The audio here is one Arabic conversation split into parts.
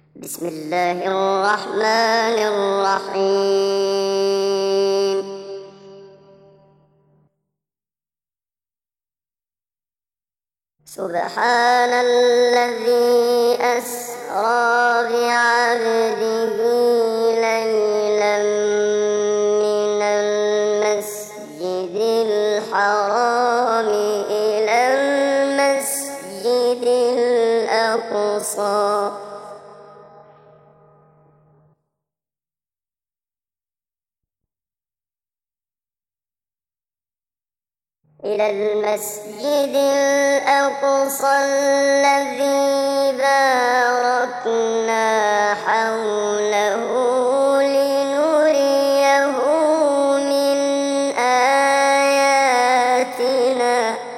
بسم الله الرحمن الرحيم. سبحان الذي أسرى بعبده ليلا من المسجد الحرام إلى المسجد الأقصى الذي باركنا حوله لنريه من آياتنا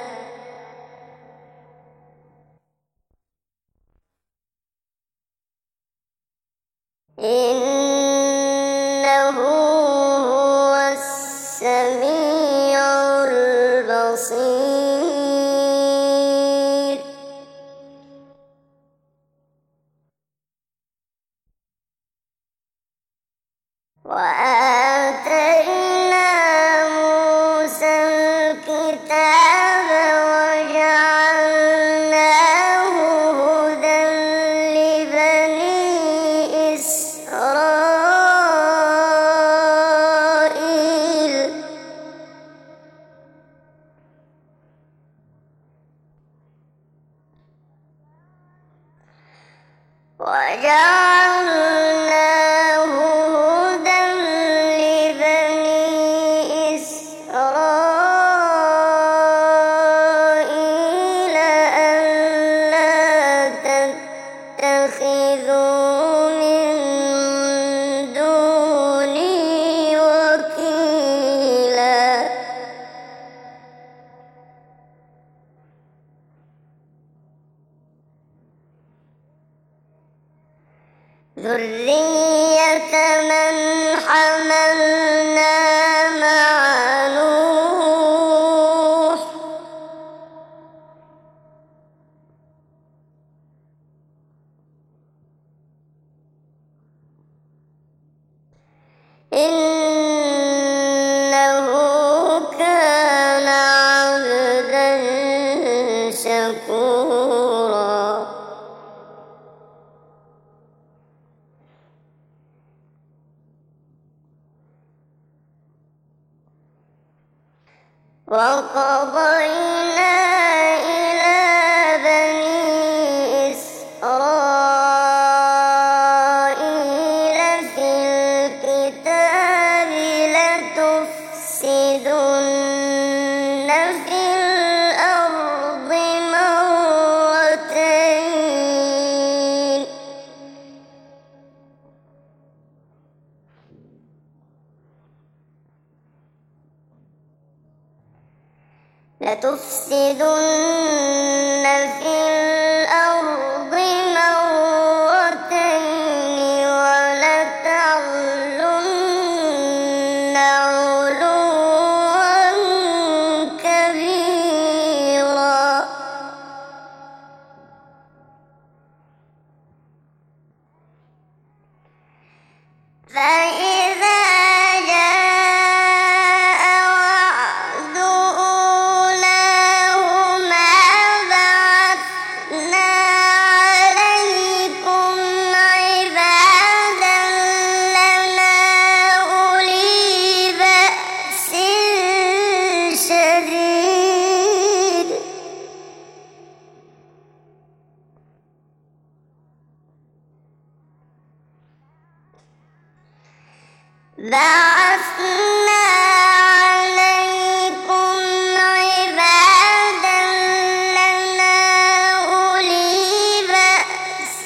إنه هو السميع البصير. وآتينا موسى الكتاب وجعلناه هدى لبني إسرائيل ألا تتخذوا من دوني وكيلا. ذرية من حملنا مع نوح إنه كان عبدا شكورا. وقضينا إلى بني إسرائيل في الكتاب لتفسدن في الأرض مرتين ولتعلن علوا كبيرا. فإذا جاء وعد أولاهما بعثنا عليكم عبادا لنا أولي بأس شديد بعثنا عليكم عبادا لنا أولي بأس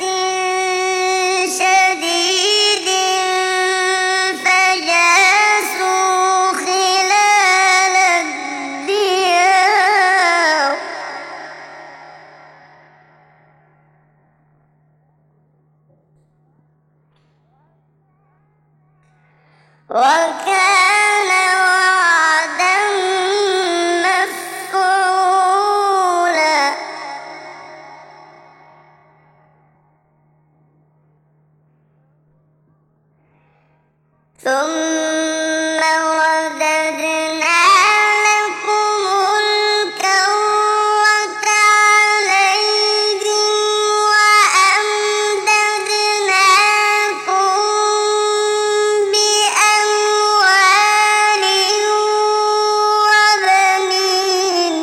شديد فجاسوا خلال الديار وكان وعدا مفعولا. ثم رددنا لكم الكرة عليهم وأمددناكم بأموال وبنين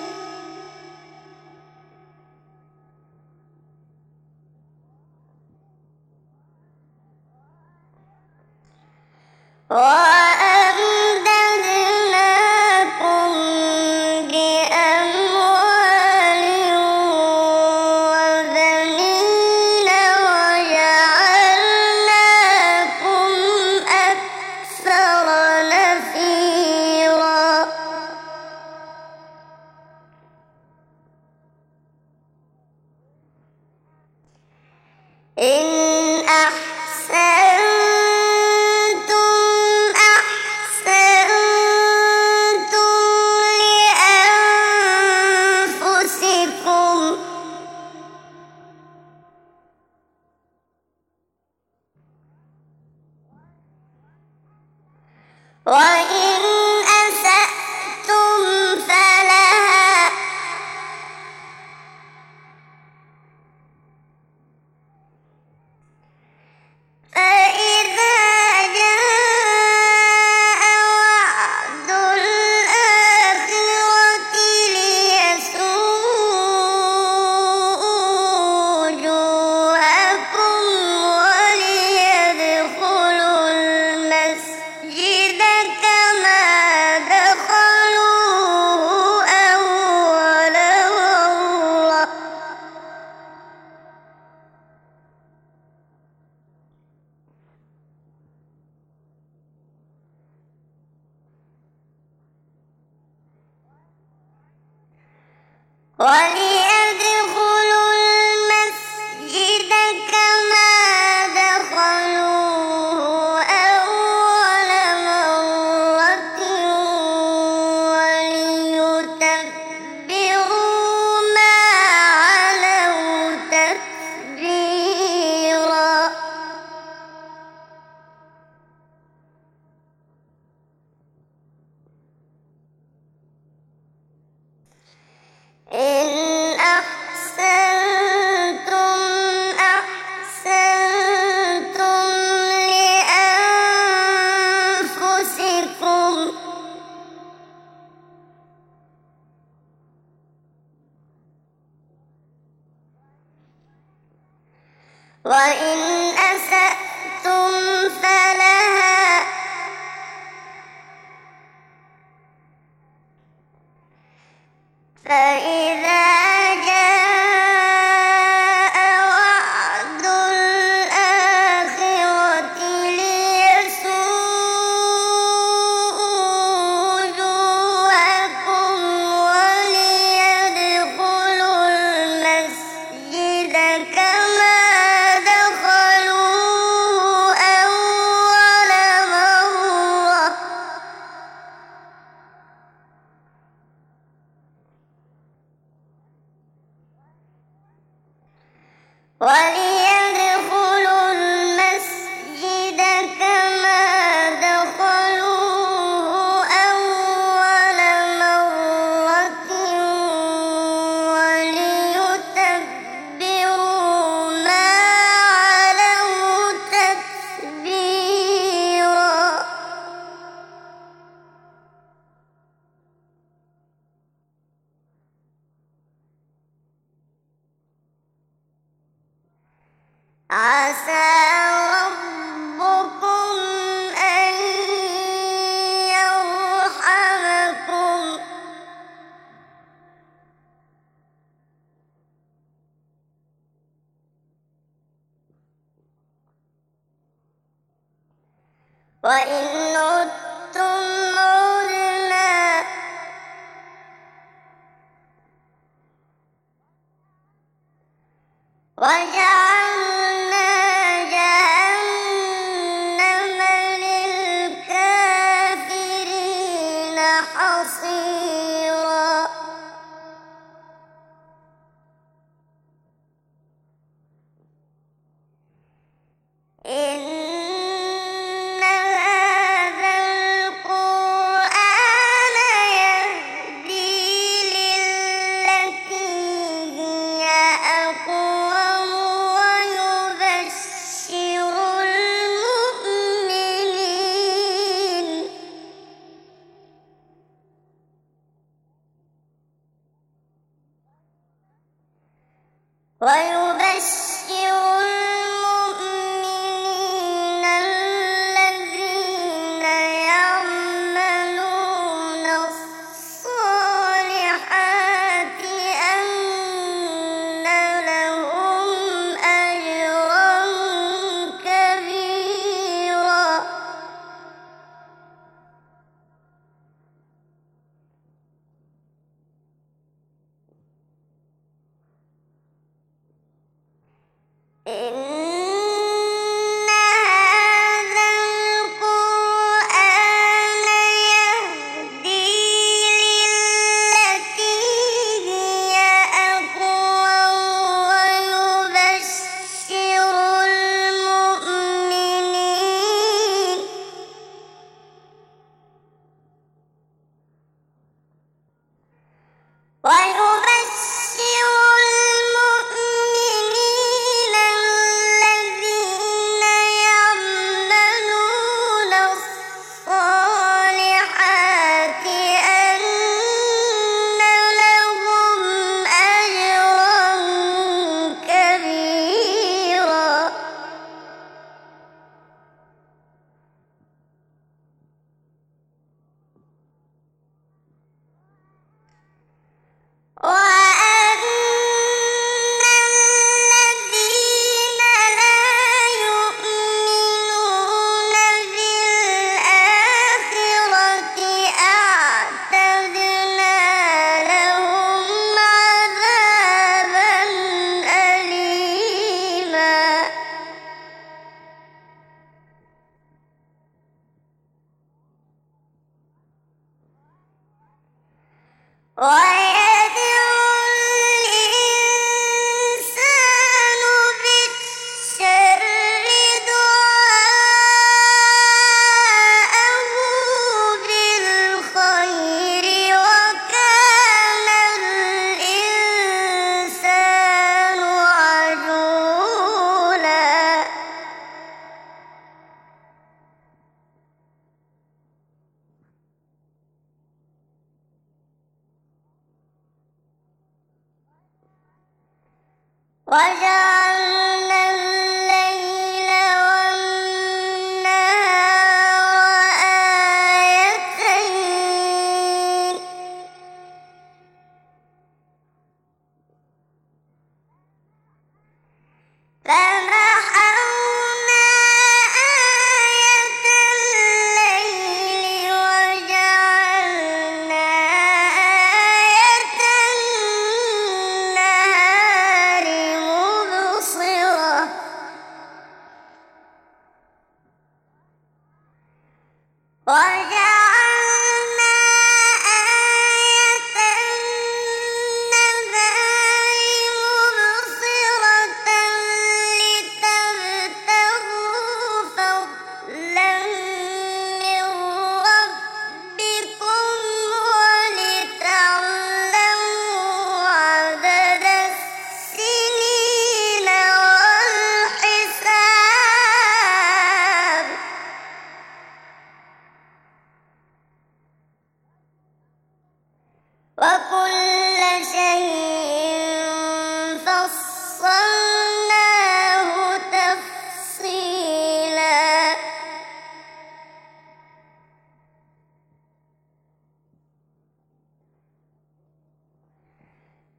وجعلناكم أكثر نفيرا إن أحسنتم أحسنتم لأنفسكم وإن أسأتم فلها فإذا جاء وعد الآخرة ليسوءوا وجوهكم وليدخلوا المسجد كما دخلوه أول مرة وليدخلوا المسجد كما دخلوه أول مرة وليتبروا ما علوا تتبيرا إن أحسنتم أحسنتم لأنفسكم وإن أسأتم فلها فإذا جاء وعد الآخرة ليسوءوا وجوهكم وليدخلوا المسجد كما دخلوه أول مرة وليدخلوا المسجد كما دخلوه أول مرة وليتبروا ما علوا تتبيرا عسى ربكم أن يرحمكم وإن عدتم عدنا وجعلنا جهنم للكافرين حصيرا إن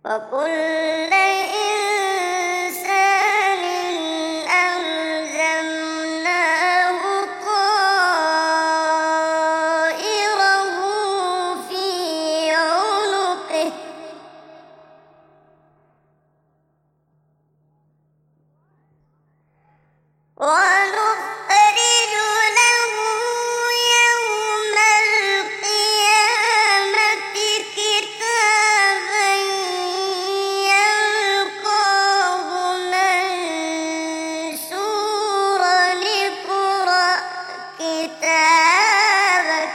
وكل إنسان ألزمناه طائره في عنقه ونخرج له يوم القيامة كتابا يلقاه منشورا اقرأ كتابك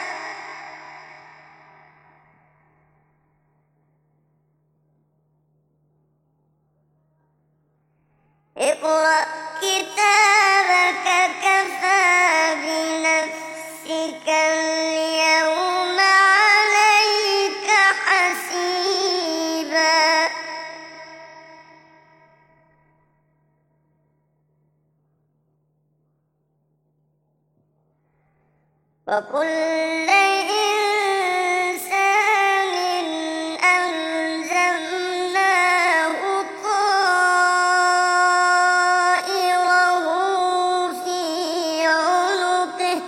اقرأ كتابك كفى بنفسك اليوم عليك حسيبا وكل إنسان ألزمناه طائره في عنقه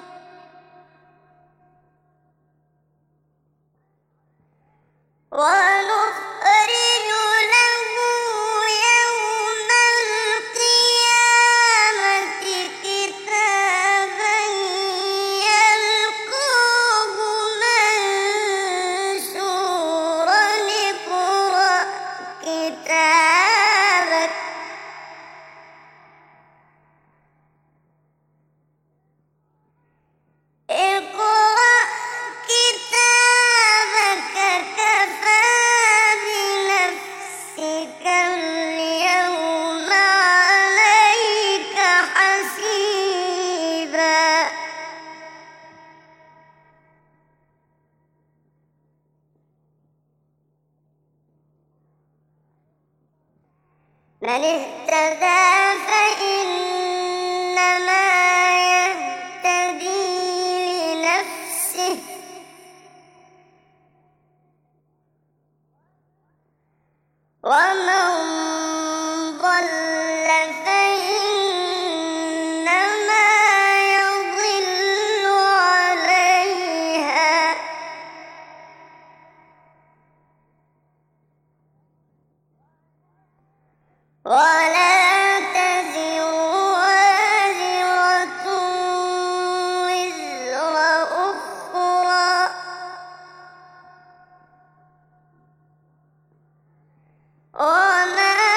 ونخرج له يوم القيامة كتابا يلقاه منشورا اقرأ كتابك اقرأ كتابك كفى بنفسك اليوم عليك حسيبا من اهتدى فإنما يهتدي لنفسه ومن ضل فإنما يضل عليها ولا تزر وازرة وزر أخرى وما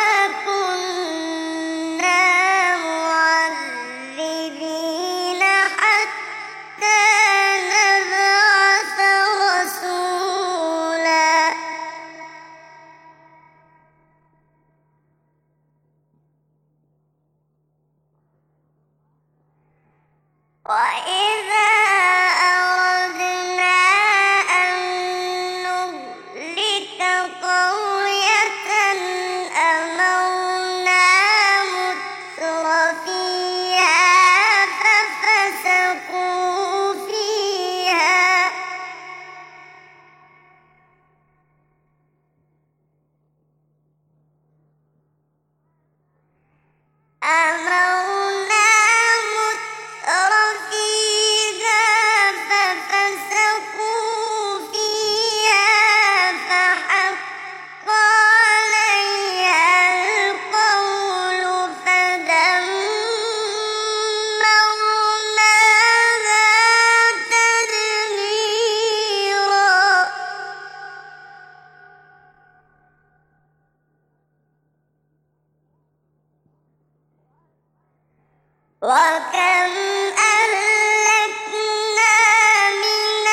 كنا معذبين حتى نبعث رسولا وإذا أردنا أن نهلك قرية أمرنا مترفيها ففسقوا فيها أمرنا مترفيها ففسقوا فيها فحق عليها القول فدمرناها تدميرا وكم أهلكنا من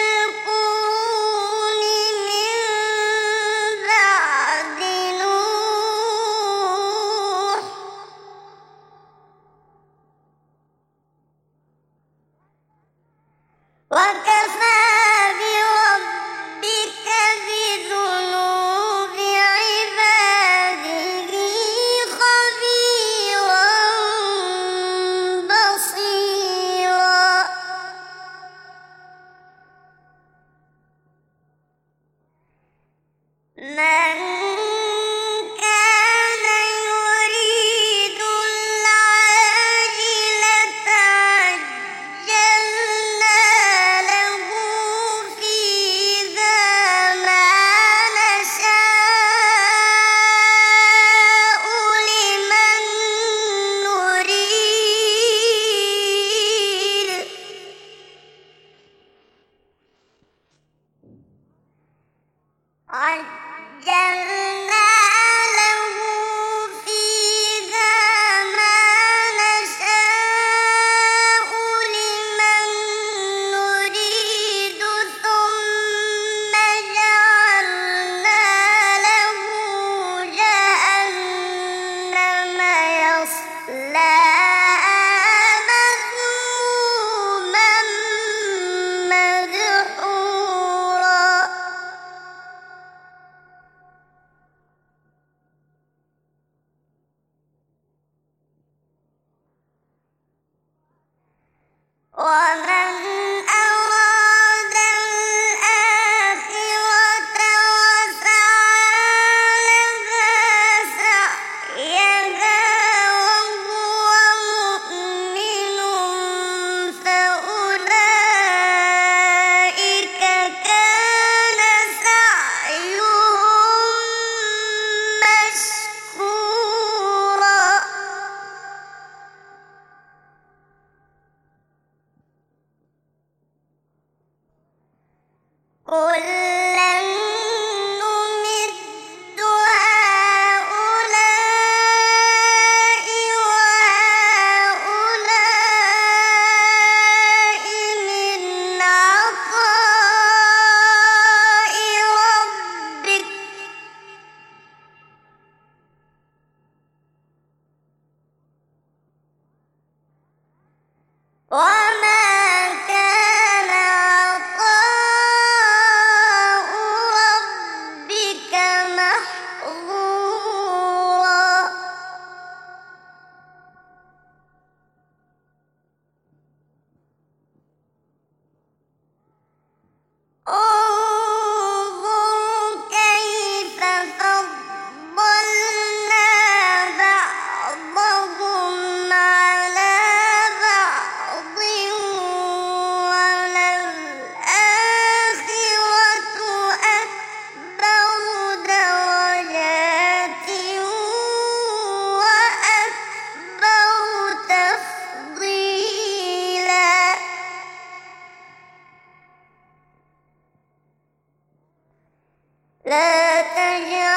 القرون من بعد نوح وكفى بربك بذنوب عباده خبيرا بصيرا من ومن أراد الآخرة وسعى لها سعيها وهو مؤمن فأولئك كان سعيهم مشكورا. كلا نمد هؤلاء وهؤلاء من عطاء ربك وما كان عطاء ربك محظورا. انظر كيف فضلنا بعضهم على بعض وللآخرة أكبر درجات وأكبر تفضيلا. لا تجعل